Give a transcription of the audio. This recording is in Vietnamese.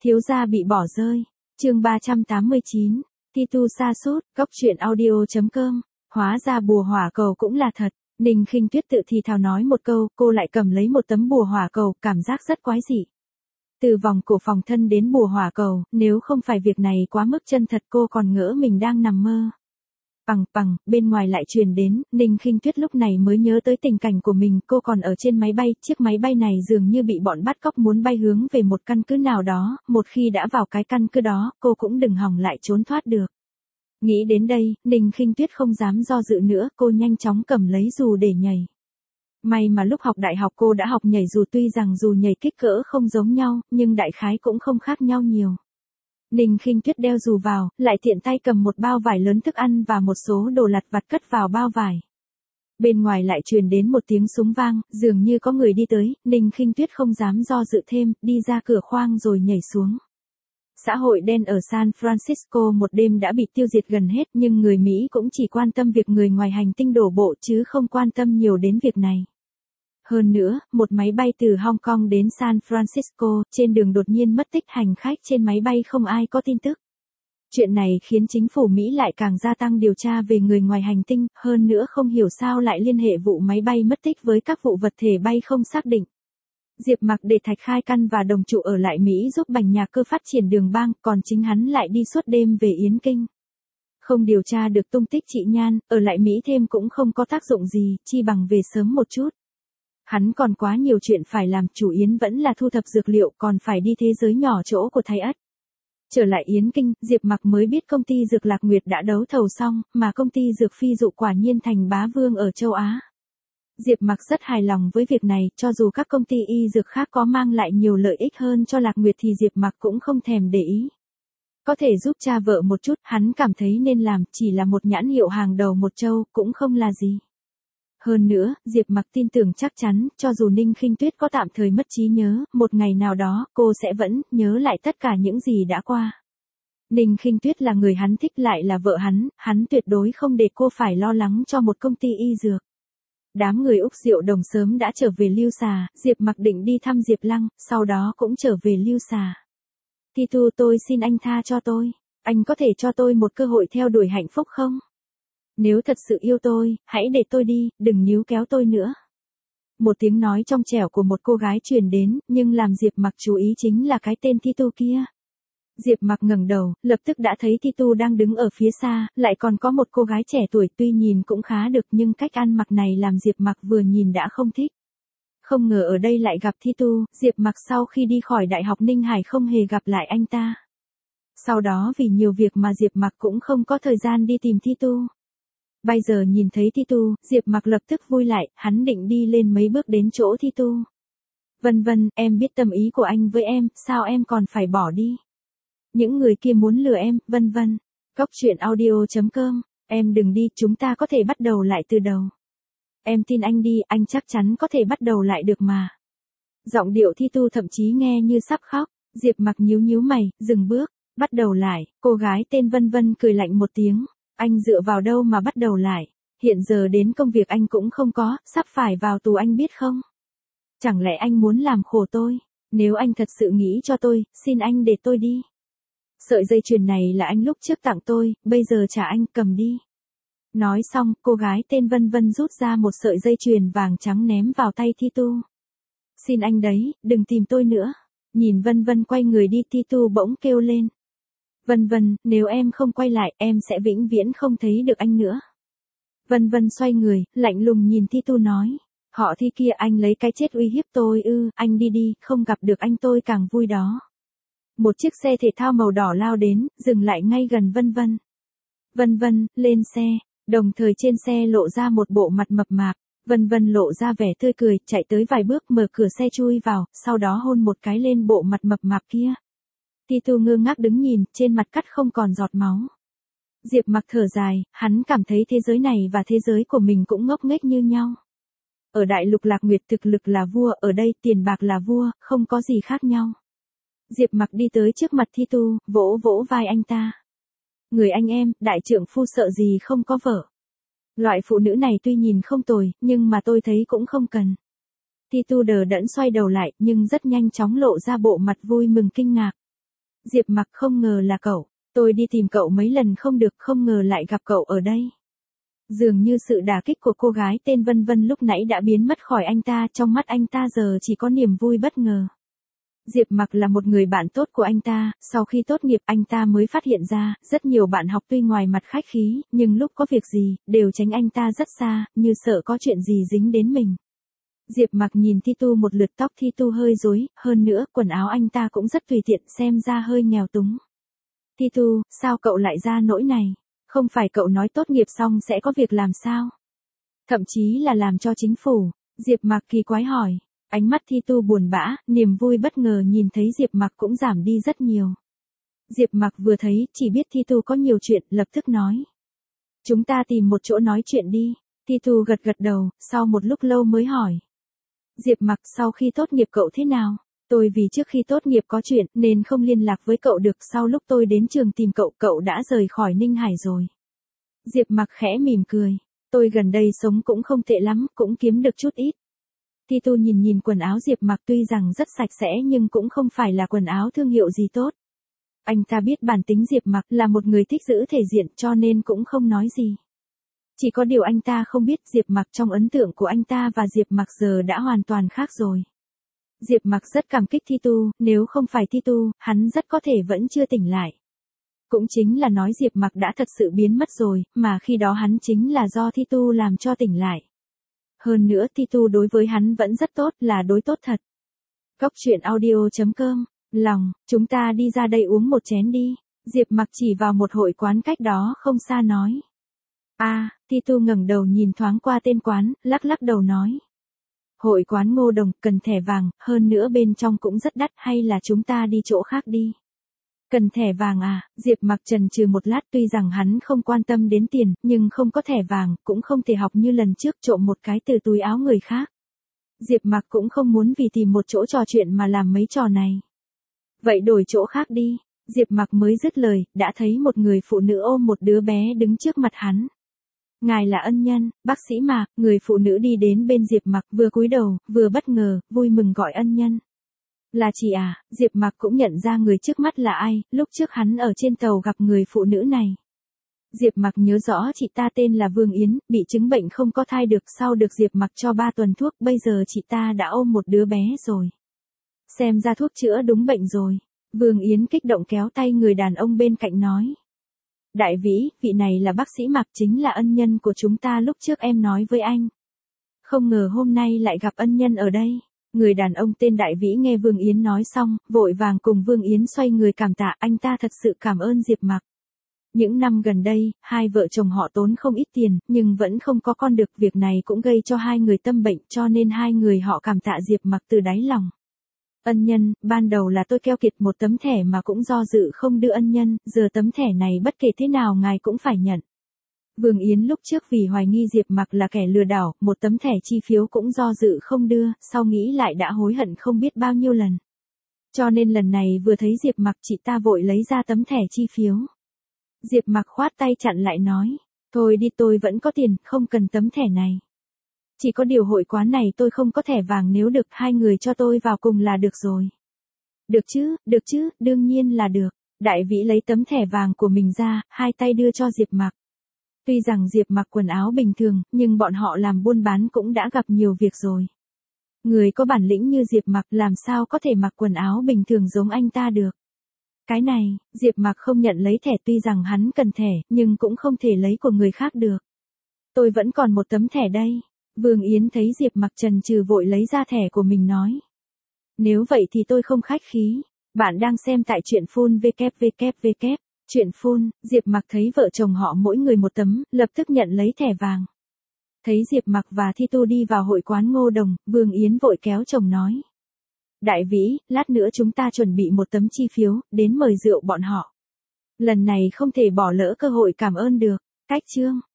Thiếu gia bị bỏ rơi. Chương 389. Titu sa sút, góc truyện audio.com. Hóa ra bùa hỏa cầu cũng là thật. Ninh Khinh Tuyết tự thì thào nói một câu, cô lại cầm lấy một tấm bùa hỏa cầu, cảm giác rất quái dị. Từ vòng cổ phòng thân đến bùa hỏa cầu, nếu không phải việc này quá mức chân thật cô còn ngỡ mình đang nằm mơ. Bằng, bên ngoài lại truyền đến, Ninh Khinh Tuyết lúc này mới nhớ tới tình cảnh của mình, cô còn ở trên máy bay, chiếc máy bay này dường như bị bọn bắt cóc muốn bay hướng về một căn cứ nào đó, một khi đã vào cái căn cứ đó, cô cũng đừng hòng lại trốn thoát được. Nghĩ đến đây, Ninh Khinh Tuyết không dám do dự nữa, cô nhanh chóng cầm lấy dù để nhảy. May mà lúc học đại học cô đã học nhảy dù, tuy rằng dù nhảy kích cỡ không giống nhau, nhưng đại khái cũng không khác nhau nhiều. Ninh Khinh Tuyết đeo dù vào, lại tiện tay cầm một bao vải lớn thức ăn và một số đồ lặt vặt cất vào bao vải. Bên ngoài lại truyền đến một tiếng súng vang, dường như có người đi tới, Ninh Khinh Tuyết không dám do dự thêm, đi ra cửa khoang rồi nhảy xuống. Xã hội đen ở San Francisco một đêm đã bị tiêu diệt gần hết, nhưng người Mỹ cũng chỉ quan tâm việc người ngoài hành tinh đổ bộ chứ không quan tâm nhiều đến việc này. Hơn nữa, một máy bay từ Hong Kong đến San Francisco, trên đường đột nhiên mất tích, hành khách trên máy bay không ai có tin tức. Chuyện này khiến chính phủ Mỹ lại càng gia tăng điều tra về người ngoài hành tinh, hơn nữa không hiểu sao lại liên hệ vụ máy bay mất tích với các vụ vật thể bay không xác định. Diệp Mặc để Thạch Khai Căn và đồng trụ ở lại Mỹ giúp Bành Nhà Cơ phát triển đường bang, còn chính hắn lại đi suốt đêm về Yến Kinh. Không điều tra được tung tích chị Nhan, ở lại Mỹ thêm cũng không có tác dụng gì, chi bằng về sớm một chút. Hắn còn quá nhiều chuyện phải làm, chủ Yến vẫn là thu thập dược liệu, còn phải đi thế giới nhỏ chỗ của Thái Ất. Trở lại Yến Kinh, Diệp Mặc mới biết công ty dược Lạc Nguyệt đã đấu thầu xong, mà công ty dược Phi Dụ quả nhiên thành bá vương ở châu Á. Diệp Mặc rất hài lòng với việc này, cho dù các công ty y dược khác có mang lại nhiều lợi ích hơn cho Lạc Nguyệt thì Diệp Mặc cũng không thèm để ý. Có thể giúp cha vợ một chút, hắn cảm thấy nên làm, chỉ là một nhãn hiệu hàng đầu một châu, cũng không là gì. Hơn nữa, Diệp Mặc tin tưởng chắc chắn, cho dù Ninh Khinh Tuyết có tạm thời mất trí nhớ, một ngày nào đó, cô sẽ vẫn nhớ lại tất cả những gì đã qua. Ninh Khinh Tuyết là người hắn thích, lại là vợ hắn tuyệt đối không để cô phải lo lắng cho một công ty y dược. Đám người Úc Diệu Đồng sớm đã trở về Lưu Xà, Diệp Mặc định đi thăm Diệp Lăng, sau đó cũng trở về Lưu Xà. Titu, tôi xin anh tha cho tôi. Anh có thể cho tôi một cơ hội theo đuổi hạnh phúc không? Nếu thật sự yêu tôi, hãy để tôi đi, đừng níu kéo tôi nữa. Một tiếng nói trong trẻo của một cô gái truyền đến, nhưng làm Diệp Mặc chú ý chính là cái tên Titu kia. Diệp Mặc ngẩng đầu, lập tức đã thấy Titu đang đứng ở phía xa, lại còn có một cô gái trẻ tuổi, tuy nhìn cũng khá được nhưng cách ăn mặc này làm Diệp Mặc vừa nhìn đã không thích. Không ngờ ở đây lại gặp Titu, Diệp Mặc sau khi đi khỏi Đại học Ninh Hải không hề gặp lại anh ta. Sau đó vì nhiều việc mà Diệp Mặc cũng không có thời gian đi tìm Titu. Bây giờ nhìn thấy Titu, Diệp Mặc lập tức vui lại, hắn định đi lên mấy bước đến chỗ Titu. Vân Vân, em biết tâm ý của anh với em, sao em còn phải bỏ đi? Những người kia muốn lừa em, Vân Vân. Góc truyện audio.com, em đừng đi, chúng ta có thể bắt đầu lại từ đầu. Em tin anh đi, anh chắc chắn có thể bắt đầu lại được mà. Giọng điệu Titu thậm chí nghe như sắp khóc, Diệp Mặc nhíu mày, dừng bước, bắt đầu lại, cô gái tên Vân Vân cười lạnh một tiếng. Anh dựa vào đâu mà bắt đầu lại? Hiện giờ đến công việc anh cũng không có, sắp phải vào tù anh biết không? Chẳng lẽ anh muốn làm khổ tôi? Nếu anh thật sự nghĩ cho tôi, xin anh để tôi đi. Sợi dây chuyền này là anh lúc trước tặng tôi, bây giờ trả anh, cầm đi. Nói xong, cô gái tên Vân Vân rút ra một sợi dây chuyền vàng trắng ném vào tay Titu. Xin anh đấy, đừng tìm tôi nữa. Nhìn Vân Vân quay người đi, Titu bỗng kêu lên. Vân Vân, nếu em không quay lại, em sẽ vĩnh viễn không thấy được anh nữa. Vân Vân xoay người, lạnh lùng nhìn Titu nói. Họ Thi kia, anh lấy cái chết uy hiếp tôi ư? Anh đi đi, không gặp được anh tôi càng vui đó. Một chiếc xe thể thao màu đỏ lao đến, dừng lại ngay gần Vân Vân. Vân Vân, lên xe, đồng thời trên xe lộ ra một bộ mặt mập mạp. Vân Vân lộ ra vẻ tươi cười, chạy tới vài bước mở cửa xe chui vào, sau đó hôn một cái lên bộ mặt mập mạp kia. Titu ngơ ngác đứng nhìn, trên mặt cắt không còn giọt máu. Diệp Mặc thở dài, hắn cảm thấy thế giới này và thế giới của mình cũng ngốc nghếch như nhau. Ở Đại Lục Lạc Nguyệt thực lực là vua, ở đây tiền bạc là vua, không có gì khác nhau. Diệp Mặc đi tới trước mặt Titu, vỗ vỗ vai anh ta. Người anh em, đại trượng phu sợ gì không có vợ. Loại phụ nữ này tuy nhìn không tồi, nhưng mà tôi thấy cũng không cần. Titu đờ đẫn xoay đầu lại, nhưng rất nhanh chóng lộ ra bộ mặt vui mừng kinh ngạc. Diệp Mặc không ngờ là cậu. Tôi đi tìm cậu mấy lần không được, không ngờ lại gặp cậu ở đây. Dường như sự đả kích của cô gái tên Vân Vân lúc nãy đã biến mất khỏi anh ta, trong mắt anh ta giờ chỉ có niềm vui bất ngờ. Diệp Mặc là một người bạn tốt của anh ta, sau khi tốt nghiệp anh ta mới phát hiện ra, rất nhiều bạn học tuy ngoài mặt khách khí, nhưng lúc có việc gì, đều tránh anh ta rất xa, như sợ có chuyện gì dính đến mình. Diệp Mặc nhìn Thi Tu một lượt, tóc Thi Tu hơi rối, hơn nữa quần áo anh ta cũng rất tùy tiện, xem ra hơi nghèo túng. Thi Tu, sao cậu lại ra nỗi này? Không phải cậu nói tốt nghiệp xong sẽ có việc làm sao? Thậm chí là làm cho chính phủ. Diệp Mặc kỳ quái hỏi. Ánh mắt Thi Tu buồn bã, niềm vui bất ngờ nhìn thấy Diệp Mặc cũng giảm đi rất nhiều. Diệp Mặc vừa thấy, chỉ biết Thi Tu có nhiều chuyện, lập tức nói. Chúng ta tìm một chỗ nói chuyện đi. Thi Tu gật gật đầu, sau một lúc lâu mới hỏi. Diệp Mặc, sau khi tốt nghiệp cậu thế nào? Tôi vì trước khi tốt nghiệp có chuyện nên không liên lạc với cậu được, sau lúc tôi đến trường tìm cậu, cậu đã rời khỏi Ninh Hải rồi. Diệp Mặc khẽ mỉm cười. Tôi gần đây sống cũng không tệ lắm, cũng kiếm được chút ít. Thi Tu nhìn quần áo Diệp Mặc, tuy rằng rất sạch sẽ nhưng cũng không phải là quần áo thương hiệu gì tốt. Anh ta biết bản tính Diệp Mặc là một người thích giữ thể diện cho nên cũng không nói gì. Chỉ có điều anh ta không biết Diệp Mặc trong ấn tượng của anh ta và Diệp Mặc giờ đã hoàn toàn khác rồi. Diệp Mặc rất cảm kích Thi Tu, nếu không phải Thi Tu, hắn rất có thể vẫn chưa tỉnh lại. Cũng chính là nói Diệp Mặc đã thật sự biến mất rồi, mà khi đó hắn chính là do Thi Tu làm cho tỉnh lại. Hơn nữa Thi Tu đối với hắn vẫn rất tốt, là đối tốt thật. Cốc truyện audio.com, lòng, chúng ta đi ra đây uống một chén đi. Diệp Mặc chỉ vào một hội quán cách đó không xa nói. Thi Tu ngẩng đầu nhìn thoáng qua tên quán, lắc lắc đầu nói. Hội quán Ngô Đồng, cần thẻ vàng, hơn nữa bên trong cũng rất đắt, hay là chúng ta đi chỗ khác đi. Cần thẻ vàng à? Diệp Mặc chần chừ một lát, tuy rằng hắn không quan tâm đến tiền, nhưng không có thẻ vàng, cũng không thể học như lần trước trộm một cái từ túi áo người khác. Diệp Mặc cũng không muốn vì tìm một chỗ trò chuyện mà làm mấy trò này. Vậy đổi chỗ khác đi. Diệp Mặc mới dứt lời, đã thấy một người phụ nữ ôm một đứa bé đứng trước mặt hắn. Ngài là ân nhân, bác sĩ mà. Người phụ nữ đi đến bên Diệp Mặc, vừa cúi đầu, vừa bất ngờ, vui mừng gọi ân nhân. Là chị à? Diệp Mặc cũng nhận ra người trước mắt là ai, lúc trước hắn ở trên tàu gặp người phụ nữ này. Diệp Mặc nhớ rõ chị ta tên là Vương Yến, bị chứng bệnh không có thai được, sau được Diệp Mặc cho 3 tuần thuốc, bây giờ chị ta đã ôm một đứa bé rồi. Xem ra thuốc chữa đúng bệnh rồi. Vương Yến kích động kéo tay người đàn ông bên cạnh nói. Đại vĩ, vị này là bác sĩ Mạc, chính là ân nhân của chúng ta lúc trước em nói với anh. Không ngờ hôm nay lại gặp ân nhân ở đây. Người đàn ông tên Đại Vĩ nghe Vương Yến nói xong, vội vàng cùng Vương Yến xoay người cảm tạ, anh ta thật sự cảm ơn Diệp Mặc. Những năm gần đây, hai vợ chồng họ tốn không ít tiền, nhưng vẫn không có con được, việc này cũng gây cho hai người tâm bệnh, cho nên hai người họ cảm tạ Diệp Mặc từ đáy lòng. Ân nhân, ban đầu là tôi keo kiệt một tấm thẻ mà cũng do dự không đưa ân nhân, giờ tấm thẻ này bất kể thế nào ngài cũng phải nhận. Vương Yến lúc trước vì hoài nghi Diệp Mặc là kẻ lừa đảo, một tấm thẻ chi phiếu cũng do dự không đưa, sau nghĩ lại đã hối hận không biết bao nhiêu lần. Cho nên lần này vừa thấy Diệp Mặc, chị ta vội lấy ra tấm thẻ chi phiếu. Diệp Mặc khoát tay chặn lại nói, thôi đi, tôi vẫn có tiền, không cần tấm thẻ này. Chỉ có điều hội quán này tôi không có thẻ vàng, nếu được hai người cho tôi vào cùng là được rồi. Được chứ, đương nhiên là được. Đại Vĩ lấy tấm thẻ vàng của mình ra, hai tay đưa cho Diệp Mặc. Tuy rằng Diệp Mặc quần áo bình thường, nhưng bọn họ làm buôn bán cũng đã gặp nhiều việc rồi. Người có bản lĩnh như Diệp Mặc làm sao có thể mặc quần áo bình thường giống anh ta được. Cái này, Diệp Mặc không nhận lấy thẻ, tuy rằng hắn cần thẻ, nhưng cũng không thể lấy của người khác được. Tôi vẫn còn một tấm thẻ đây. Vương Yến thấy Diệp Mặc chần chừ vội lấy ra thẻ của mình nói. Nếu vậy thì tôi không khách khí. Bạn đang xem tại truyện phun www. Chuyện phun, Diệp Mặc thấy vợ chồng họ mỗi người một tấm, lập tức nhận lấy thẻ vàng. Thấy Diệp Mặc và Thi Tu đi vào hội quán Ngô Đồng, Vương Yến vội kéo chồng nói. Đại Vĩ, lát nữa chúng ta chuẩn bị một tấm chi phiếu, đến mời rượu bọn họ. Lần này không thể bỏ lỡ cơ hội cảm ơn được. Cách chương.